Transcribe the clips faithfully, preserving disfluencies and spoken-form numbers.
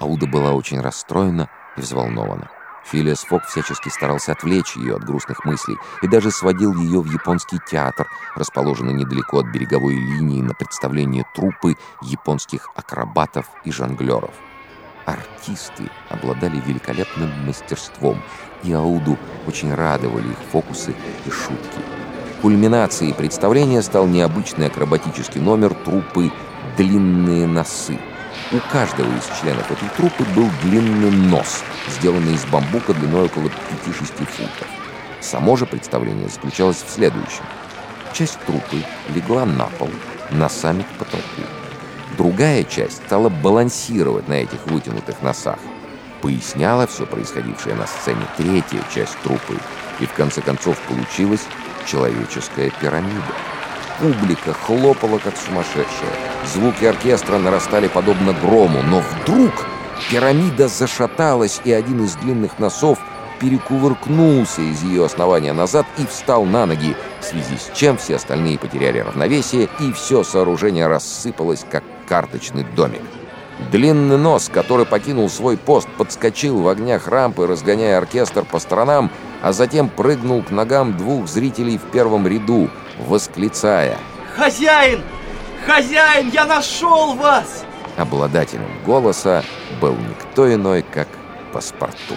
Ауда была очень расстроена и взволнована. Филиас Фок всячески старался отвлечь ее от грустных мыслей и даже сводил ее в японский театр, расположенный недалеко от береговой линии, на представление труппы японских акробатов и жонглеров. Артисты обладали великолепным мастерством, и Ауду очень радовали их фокусы и шутки. Кульминацией представления стал необычный акробатический номер труппы «Длинные носы». У каждого из членов этой труппы был длинный нос, сделанный из бамбука длиной около пяти-шести футов. Само же представление заключалось в следующем. Часть труппы легла на пол, носами к потолку. Другая часть стала балансировать на этих вытянутых носах. Поясняла все происходившее на сцене третья часть труппы, и в конце концов получилась человеческая пирамида. Публика хлопала, как сумасшедшая. Звуки оркестра нарастали подобно грому, но вдруг пирамида зашаталась, и один из длинных носов перекувыркнулся из ее основания назад и встал на ноги, в связи с чем все остальные потеряли равновесие, и все сооружение рассыпалось, как карточный домик. Длинный нос, который покинул свой пост, подскочил в огнях рампы, разгоняя оркестр по сторонам, а затем прыгнул к ногам двух зрителей в первом ряду, восклицая: «Хозяин! Хозяин, я нашел вас!» Обладателем голоса был никто иной, как Паспарту.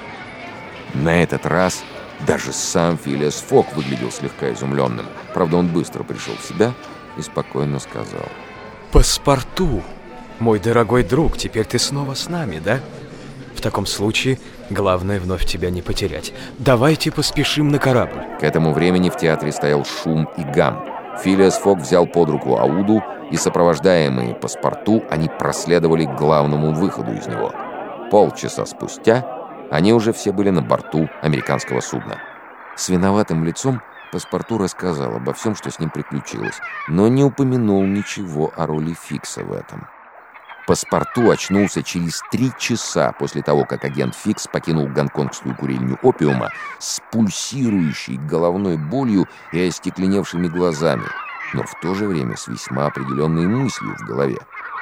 На этот раз даже сам Филиас Фок выглядел слегка изумленным. Правда, он быстро пришел в себя и спокойно сказал: «Паспарту, мой дорогой друг, теперь ты снова с нами, да? В таком случае главное вновь тебя не потерять. Давайте поспешим на корабль». К этому времени в театре стоял шум и гам. Филиас Фок взял под руку Ауду, и, сопровождаемые Паспарту, они проследовали к главному выходу из него. Полчаса спустя они уже все были на борту американского судна. С виноватым лицом Паспарту рассказал обо всем, что с ним приключилось, но не упомянул ничего о роли Фикса в этом. Паспарту очнулся через три часа после того, как агент Фикс покинул гонконгскую курильню опиума с пульсирующей головной болью и остекленевшими глазами, но в то же время с весьма определенной мыслью в голове.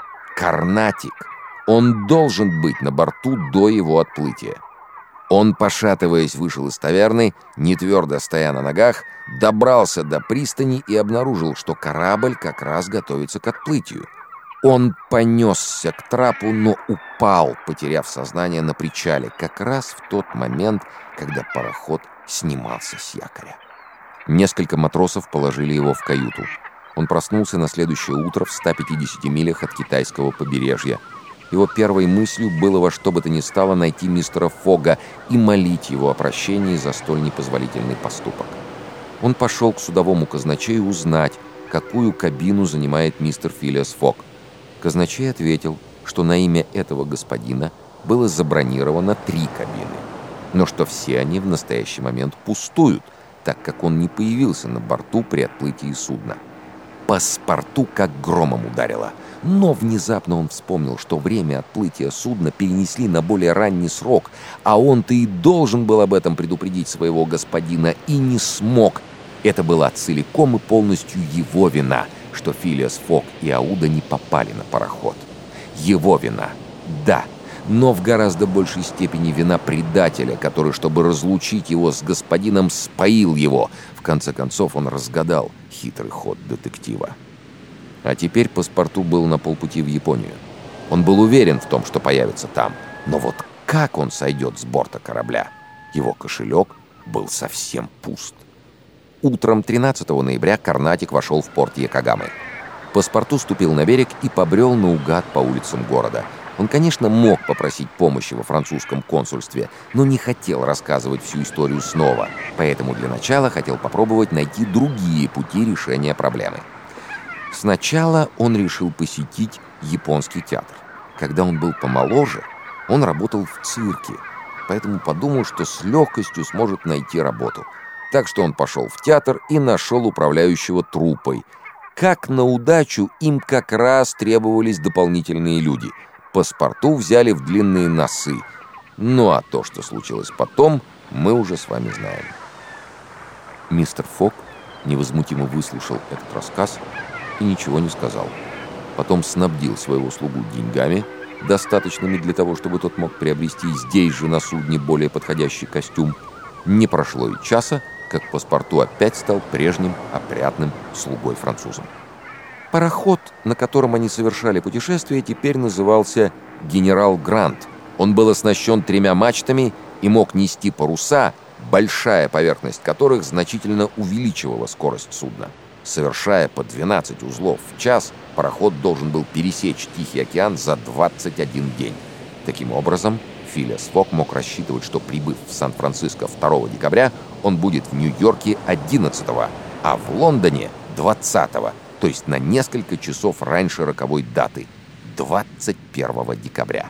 Карнатик! Он должен быть на борту до его отплытия. Он, пошатываясь, вышел из таверны, не твердо стоя на ногах, добрался до пристани и обнаружил, что корабль как раз готовится к отплытию. Он понесся к трапу, но упал, потеряв сознание на причале, как раз в тот момент, когда пароход снимался с якоря. Несколько матросов положили его в каюту. Он проснулся на следующее утро в ста пятидесяти милях от китайского побережья. Его первой мыслью было во что бы то ни стало найти мистера Фога и молить его о прощении за столь непозволительный поступок. Он пошел к судовому казначею узнать, какую кабину занимает мистер Филиас Фок. Казначей ответил, что на имя этого господина было забронировано три кабины, но что все они в настоящий момент пустуют, так как он не появился на борту при отплытии судна. Паспарту как громом ударило, но внезапно он вспомнил, что время отплытия судна перенесли на более ранний срок, а он-то и должен был об этом предупредить своего господина и не смог. Это была целиком и полностью его вина, что Филиас Фок и Ауда не попали на пароход. Его вина, да, но в гораздо большей степени вина предателя, который, чтобы разлучить его с господином, споил его. В конце концов он разгадал хитрый ход детектива. А теперь Паспарту был на полпути в Японию. Он был уверен в том, что появится там. Но вот как он сойдет с борта корабля? Его кошелек был совсем пуст. Утром тринадцатого ноября Карнатик вошел в порт Якогамы. Паспарту ступил на берег и побрел наугад по улицам города. Он, конечно, мог попросить помощи во французском консульстве, но не хотел рассказывать всю историю снова, поэтому для начала хотел попробовать найти другие пути решения проблемы. Сначала он решил посетить японский театр. Когда он был помоложе, он работал в цирке, поэтому подумал, что с легкостью сможет найти работу. Так что он пошел в театр и нашел управляющего труппой. Как на удачу, им как раз требовались дополнительные люди. Паспарту взяли в длинные носы. Ну а то, что случилось потом, мы уже с вами знаем. Мистер Фок невозмутимо выслушал этот рассказ и ничего не сказал. Потом снабдил своего слугу деньгами достаточными для того, чтобы тот мог приобрести здесь же на судне более подходящий костюм. Не прошло и часа, как паспорту опять стал прежним опрятным слугой-французом. Пароход, на котором они совершали путешествие, теперь назывался «Генерал Грант». Он был оснащен тремя мачтами и мог нести паруса, большая поверхность которых значительно увеличивала скорость судна. Совершая по двенадцать узлов в час, пароход должен был пересечь Тихий океан за двадцать один день. Таким образом, Филиас Фок мог рассчитывать, что, прибыв в Сан-Франциско второго декабря, он будет в Нью-Йорке одиннадцатого, а в Лондоне двадцатого, то есть на несколько часов раньше роковой даты – двадцать первого декабря.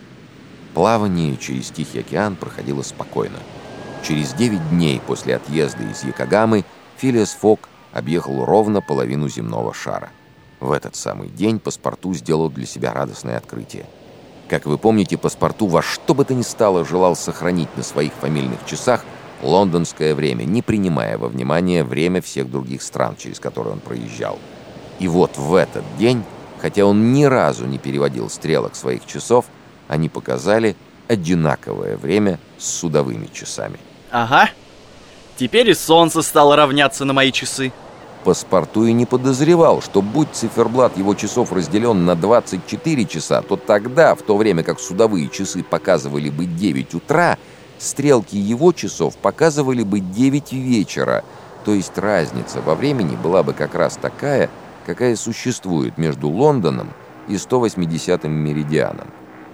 Плавание через Тихий океан проходило спокойно. Через девять дней после отъезда из Йокогамы Филиас Фок объехал ровно половину земного шара. В этот самый день паспорту сделал для себя радостное открытие. Как вы помните, паспорту во что бы то ни стало желал сохранить на своих фамильных часах лондонское время, не принимая во внимание время всех других стран, через которые он проезжал. И вот в этот день, хотя он ни разу не переводил стрелок своих часов, они показали одинаковое время с судовыми часами. Ага, теперь и солнце стало равняться на мои часы. Паспорту и не подозревал, что будь циферблат его часов разделен на двадцать четыре часа, то тогда, в то время как судовые часы показывали бы девять утра, стрелки его часов показывали бы девять вечера. То есть разница во времени была бы как раз такая, какая существует между Лондоном и сто восьмидесятым меридианом.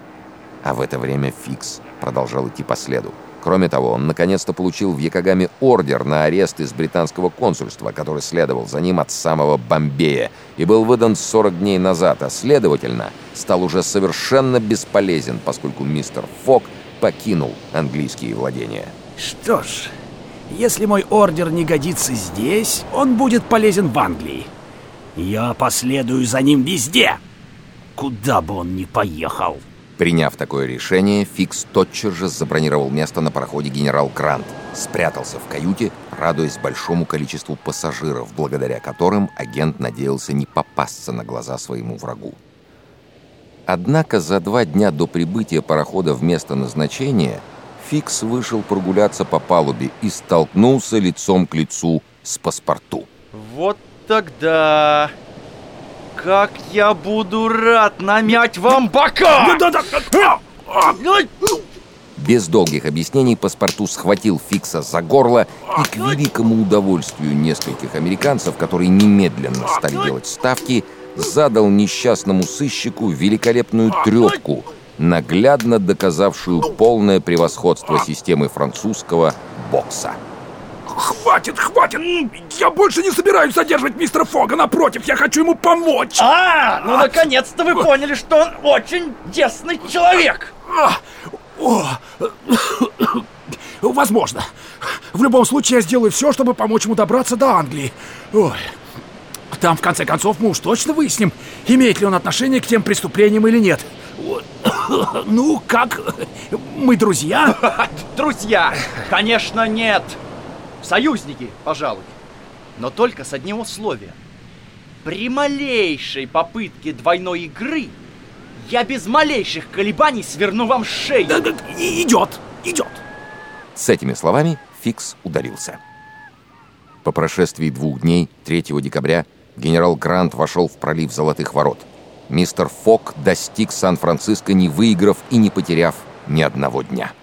А в это время Фикс продолжал идти по следу. Кроме того, он наконец-то получил в Йокогаме ордер на арест из британского консульства, который следовал за ним от самого Бомбея, и был выдан сорок дней назад, а следовательно, стал уже совершенно бесполезен, поскольку мистер Фок покинул английские владения. Что ж, если мой ордер не годится здесь, он будет полезен в Англии. Я последую за ним везде, куда бы он ни поехал. Приняв такое решение, Фикс тотчас же забронировал место на пароходе «Генерал Грант», спрятался в каюте, радуясь большому количеству пассажиров, благодаря которым агент надеялся не попасться на глаза своему врагу. Однако за два дня до прибытия парохода в место назначения Фикс вышел прогуляться по палубе и столкнулся лицом к лицу с паспорту. Вот тогда... как я буду рад намять вам бока! Без долгих объяснений паспорту схватил Фикса за горло и, к великому удовольствию нескольких американцев, которые немедленно стали делать ставки, задал несчастному сыщику великолепную трепку, наглядно доказавшую полное превосходство системы французского бокса. Хватит, хватит! Я больше не собираюсь задерживать мистера Фога, напротив, я хочу ему помочь! А, ну наконец-то вы поняли, что он очень десный человек! Возможно. В любом случае, я сделаю все, чтобы помочь ему добраться до Англии. Ой. Там, в конце концов, мы уж точно выясним, имеет ли он отношение к тем преступлениям или нет. Ну, как? Мы друзья? Друзья? Конечно, нет. Союзники, пожалуй. Но только с одним условием. При малейшей попытке двойной игры я без малейших колебаний сверну вам шею. Да, да, идет, идет. С этими словами Фикс удалился. По прошествии двух дней, третьего декабря, генерал Грант вошел в пролив Золотых ворот. Мистер Фок достиг Сан-Франциско, не выиграв и не потеряв ни одного дня.